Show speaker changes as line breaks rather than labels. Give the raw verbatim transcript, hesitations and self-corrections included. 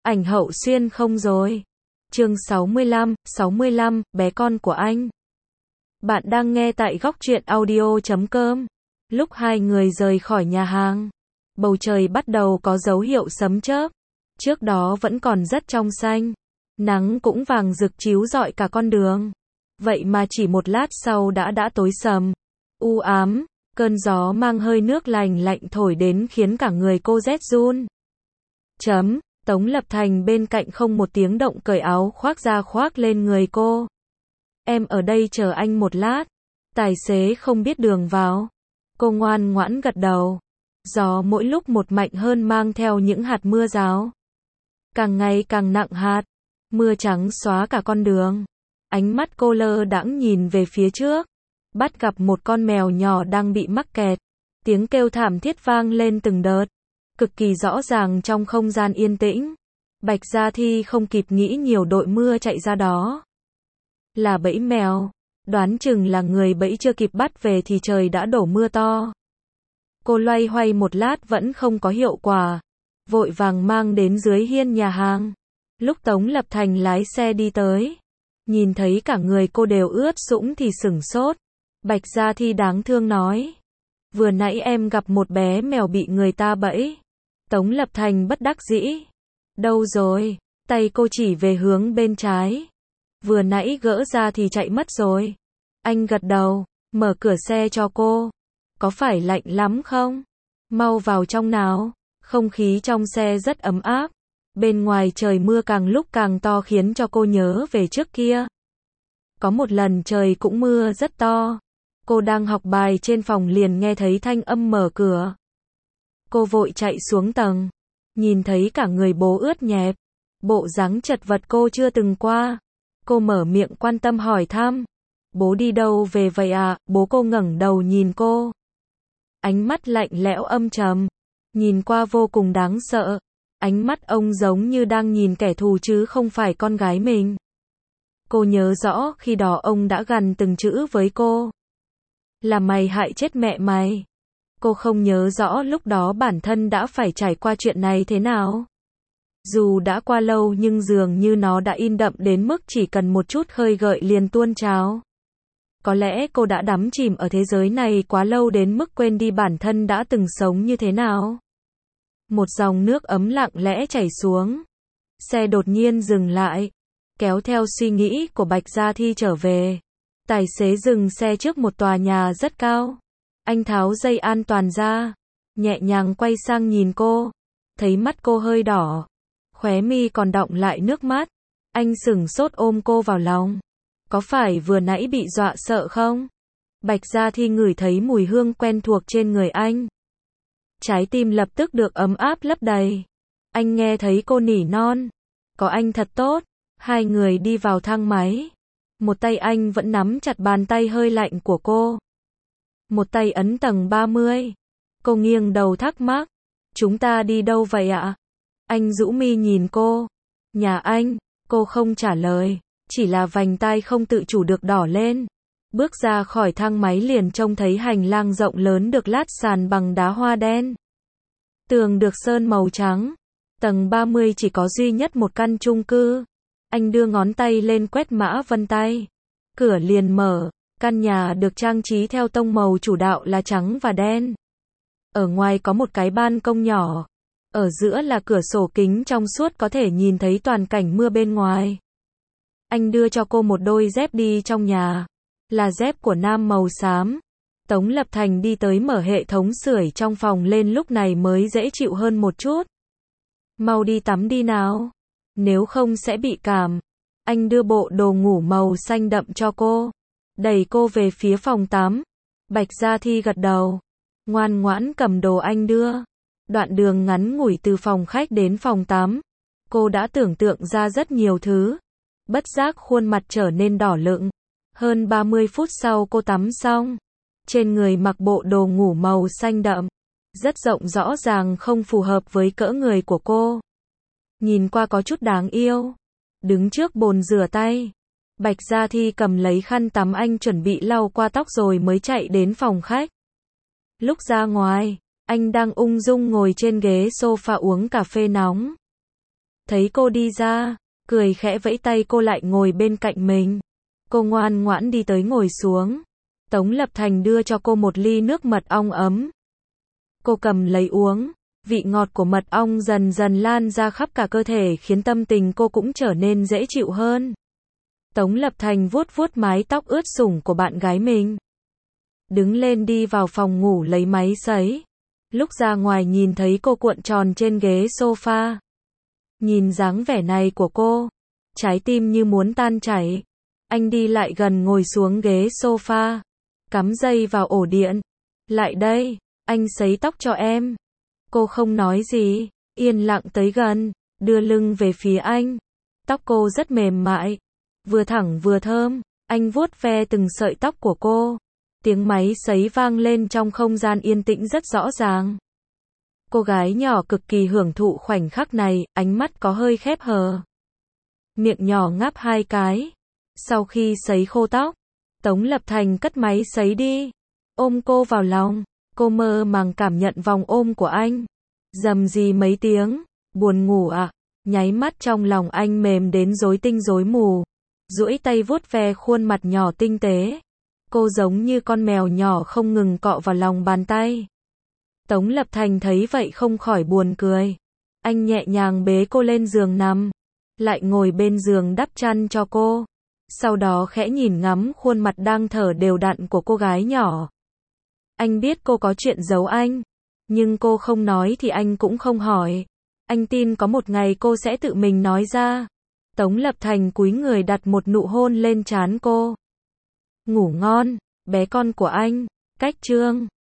Ảnh Hậu Xuyên không rồi. Chương sáu mươi lăm, sáu mươi lăm, bé con của anh. Bạn đang nghe tại góc truyện audio chấm com. Lúc hai người rời khỏi nhà hàng, bầu trời bắt đầu có dấu hiệu sấm chớp. Trước đó vẫn còn rất trong xanh, nắng cũng vàng rực chiếu rọi cả con đường. Vậy mà chỉ một lát sau đã đã tối sầm, u ám, cơn gió mang hơi nước lành lạnh thổi đến khiến cả người cô rét run. Chấm, Tống Lập Thành bên cạnh không một tiếng động cởi áo khoác ra khoác lên người cô. Em ở đây chờ anh một lát. Tài xế không biết đường vào. Cô ngoan ngoãn gật đầu. Gió mỗi lúc một mạnh hơn mang theo những hạt mưa rào. Càng ngày càng nặng hạt. Mưa trắng xóa cả con đường. Ánh mắt cô lơ đãng nhìn về phía trước. Bắt gặp một con mèo nhỏ đang bị mắc kẹt. Tiếng kêu thảm thiết vang lên từng đợt. Cực kỳ rõ ràng trong không gian yên tĩnh. Bạch Gia Thi không kịp nghĩ nhiều đội mưa chạy ra đó. Là bẫy mèo. Đoán chừng là người bẫy chưa kịp bắt về thì trời đã đổ mưa to. Cô loay hoay một lát vẫn không có hiệu quả. Vội vàng mang đến dưới hiên nhà hàng. Lúc Tống Lập Thành lái xe đi tới, nhìn thấy cả người cô đều ướt sũng thì sửng sốt. Bạch Gia Thi đáng thương nói. Vừa nãy em gặp một bé mèo bị người ta bẫy. Tống Lập Thành bất đắc dĩ. Đâu rồi? Tay cô chỉ về hướng bên trái. Vừa nãy gỡ ra thì chạy mất rồi. Anh gật đầu, mở cửa xe cho cô. Có phải lạnh lắm không? Mau vào trong nào. Không khí trong xe rất ấm áp. Bên ngoài trời mưa càng lúc càng to khiến cho cô nhớ về trước kia. Có một lần trời cũng mưa rất to. Cô đang học bài trên phòng liền nghe thấy thanh âm mở cửa. Cô vội chạy xuống tầng. Nhìn thấy cả người bố ướt nhẹp. Bộ dáng chật vật cô chưa từng qua. Cô mở miệng quan tâm hỏi thăm. Bố đi đâu về vậy ạ? À? Bố cô ngẩng đầu nhìn cô. Ánh mắt lạnh lẽo âm trầm. Nhìn qua vô cùng đáng sợ. Ánh mắt ông giống như đang nhìn kẻ thù chứ không phải con gái mình. Cô nhớ rõ khi đó ông đã gằn từng chữ với cô. Là mày hại chết mẹ mày. Cô không nhớ rõ lúc đó bản thân đã phải trải qua chuyện này thế nào. Dù đã qua lâu nhưng dường như nó đã in đậm đến mức chỉ cần một chút khơi gợi liền tuôn trào. Có lẽ cô đã đắm chìm ở thế giới này quá lâu đến mức quên đi bản thân đã từng sống như thế nào. Một dòng nước ấm lặng lẽ chảy xuống. Xe đột nhiên dừng lại. Kéo theo suy nghĩ của Bạch Gia Thi trở về. Tài xế dừng xe trước một tòa nhà rất cao. Anh tháo dây an toàn ra. Nhẹ nhàng quay sang nhìn cô. Thấy mắt cô hơi đỏ. Khóe mi còn đọng lại nước mắt. Anh sửng sốt ôm cô vào lòng. Có phải vừa nãy bị dọa sợ không? Bạch Gia Thi ngửi thấy mùi hương quen thuộc trên người anh. Trái tim lập tức được ấm áp lấp đầy. Anh nghe thấy cô nỉ non. Có anh thật tốt. Hai người đi vào thang máy. Một tay anh vẫn nắm chặt bàn tay hơi lạnh của cô. Một tay ấn tầng ba mươi. Cô nghiêng đầu thắc mắc. Chúng ta đi đâu vậy ạ? Anh rũ mi nhìn cô. Nhà anh. Cô không trả lời. Chỉ là vành tai không tự chủ được đỏ lên. Bước ra khỏi thang máy liền trông thấy hành lang rộng lớn được lát sàn bằng đá hoa đen. Tường được sơn màu trắng. Tầng ba mươi chỉ có duy nhất một căn chung cư. Anh đưa ngón tay lên quét mã vân tay. Cửa liền mở. Căn nhà được trang trí theo tông màu chủ đạo là trắng và đen. Ở ngoài có một cái ban công nhỏ. Ở giữa là cửa sổ kính trong suốt có thể nhìn thấy toàn cảnh mưa bên ngoài. Anh đưa cho cô một đôi dép đi trong nhà. Là dép của nam màu xám. Tống Lập Thành đi tới mở hệ thống sưởi trong phòng lên lúc này mới dễ chịu hơn một chút. Mau đi tắm đi nào. Nếu không sẽ bị cảm. Anh đưa bộ đồ ngủ màu xanh đậm cho cô. Đẩy cô về phía phòng tắm. Bạch Gia Thi gật đầu. Ngoan ngoãn cầm đồ anh đưa. Đoạn đường ngắn ngủi từ phòng khách đến phòng tắm. Cô đã tưởng tượng ra rất nhiều thứ. Bất giác khuôn mặt trở nên đỏ lựng. Hơn ba mươi phút sau cô tắm xong. Trên người mặc bộ đồ ngủ màu xanh đậm. Rất rộng rõ ràng không phù hợp với cỡ người của cô. Nhìn qua có chút đáng yêu. Đứng trước bồn rửa tay. Bạch Gia Thi cầm lấy khăn tắm anh chuẩn bị lau qua tóc rồi mới chạy đến phòng khách. Lúc ra ngoài, anh đang ung dung ngồi trên ghế sofa uống cà phê nóng. Thấy cô đi ra, cười khẽ vẫy tay cô lại ngồi bên cạnh mình. Cô ngoan ngoãn đi tới ngồi xuống. Tống Lập Thành đưa cho cô một ly nước mật ong ấm. Cô cầm lấy uống, vị ngọt của mật ong dần dần lan ra khắp cả cơ thể khiến tâm tình cô cũng trở nên dễ chịu hơn. Tống Lập Thành vuốt vuốt mái tóc ướt sũng của bạn gái mình. Đứng lên đi vào phòng ngủ lấy máy sấy. Lúc ra ngoài nhìn thấy cô cuộn tròn trên ghế sofa. Nhìn dáng vẻ này của cô, trái tim như muốn tan chảy. Anh đi lại gần ngồi xuống ghế sofa, cắm dây vào ổ điện. Lại đây, anh sấy tóc cho em. Cô không nói gì, yên lặng tới gần, đưa lưng về phía anh. Tóc cô rất mềm mại, vừa thẳng vừa thơm. Anh vuốt ve từng sợi tóc của cô. Tiếng máy sấy vang lên trong không gian yên tĩnh rất rõ ràng. Cô gái nhỏ cực kỳ hưởng thụ khoảnh khắc này, ánh mắt có hơi khép hờ. Miệng nhỏ ngáp hai cái. Sau khi sấy khô tóc, Tống Lập Thành cất máy sấy đi. Ôm cô vào lòng, cô mơ màng cảm nhận vòng ôm của anh. Rầm rì mấy tiếng, buồn ngủ à? Nháy mắt trong lòng anh mềm đến rối tinh rối mù. Duỗi tay vuốt ve khuôn mặt nhỏ tinh tế. Cô giống như con mèo nhỏ không ngừng cọ vào lòng bàn tay. Tống Lập Thành thấy vậy không khỏi buồn cười. Anh nhẹ nhàng bế cô lên giường nằm, lại ngồi bên giường đắp chăn cho cô. Sau đó khẽ nhìn ngắm khuôn mặt đang thở đều đặn của cô gái nhỏ. Anh biết cô có chuyện giấu anh, nhưng cô không nói thì anh cũng không hỏi. Anh tin có một ngày cô sẽ tự mình nói ra. Tống Lập Thành cúi người đặt một nụ hôn lên trán cô. Ngủ ngon, bé con của anh. Cách chương